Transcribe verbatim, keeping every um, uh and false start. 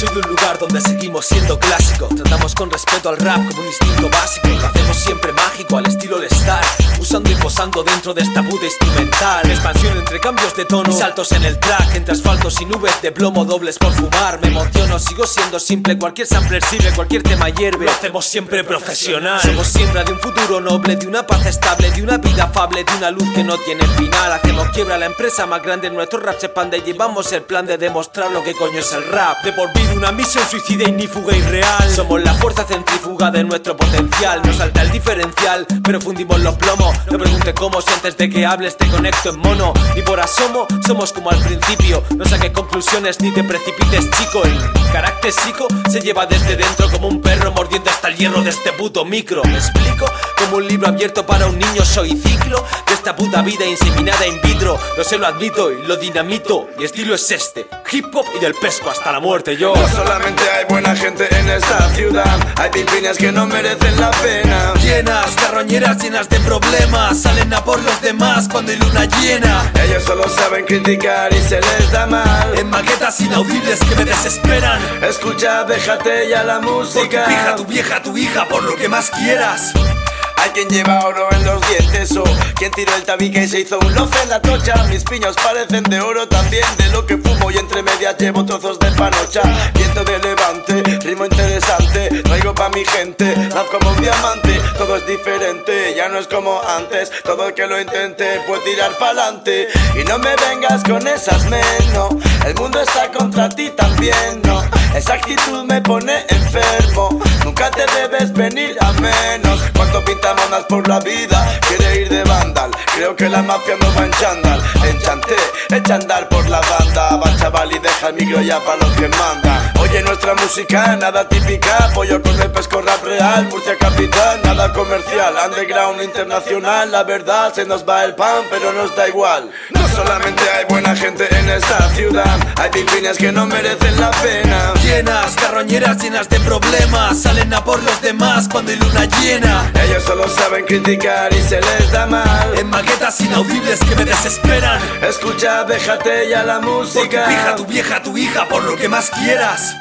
Soy de un lugar donde seguimos siendo clásico. Tratamos con respeto al rap como un instinto básico. Lo hacemos siempre mágico al estilo de Star, usando y posando dentro de esta puta instrumental. Expansión entre cambios de tono, saltos en el track, entre asfaltos y nubes de plomo, dobles por fumar. Me emociono, sigo siendo simple, cualquier sampler sirve, cualquier tema hierve. Lo hacemos siempre profesional. Somos siembra de un futuro noble, de una paz estable, de una vida afable, de una luz que no tiene final. Hacemos quiebra la empresa más grande, nuestro rap se expande. Llevamos el plan de demostrar lo que coño es el rap. De por vida una misión suicida ignífuga y real. Somos la fuerza centrífuga de nuestro potencial. Nos salta el diferencial, pero fundimos los plomos. No pregunte cómo, si antes de que hables te conecto en mono. Ni por asomo, somos como al principio. No saques conclusiones ni te precipites, chico. El carácter psico se lleva desde dentro como un perro mordiendo hasta el hierro de este puto micro. ¿Me explico? Como un libro abierto para un niño soy ciclo de esta puta vida inseminada in vitro. Lo sé, lo admito y lo dinamito. Mi estilo es este, hip hop y del pesco hasta la muerte. Yo no solamente hay buena gente en esta ciudad, hay pimpinas que no merecen la pena. Llenas, carroñeras llenas de problemas, salen a por los demás cuando hay luna llena. Ellos solo saben criticar y se les da mal, en maquetas inaudibles que me desesperan. Escucha, déjate ya la música. Por tu hija, tu vieja, tu hija, por lo que más quieras. Hay quien lleva oro en los dientes o quien tiró el tabique y se hizo un lofe en la tocha. Mis piños parecen de oro también, de lo que fumo y entre medias llevo trozos de panocha. Viento de levante, ritmo interesante, traigo pa' mi gente, rap como un diamante. Todo es diferente, ya no es como antes, todo el que lo intente puede tirar pa'lante. Y no me vengas con esas menos, el mundo está contra ti también, no. Esa actitud me pone enfermo, nunca te debes venir a menos. Cuánto pintamos monas por la vida, quiere ir de vandal, creo que la mafia no va en chándal. Enchanté, echa a andar por la banda, va chaval y deja el micro ya pa' lo que manda. Oye nuestra música, nada típica, pollo con el pesco rap real, Murcia capital, nada comercial, underground internacional. La verdad se nos va el pan pero nos da igual. No solamente hay buena gente en esta ciudad, hay pimpinas que no merecen la pena. Llenas, carroñeras llenas de problemas, salen a por los demás cuando hay luna llena. Ellos solo saben criticar y se les da mal, en maquetas inaudibles que me desesperan. Escucha, déjate ya la música. Por tu hija, tu vieja, tu hija, por lo que más quieras.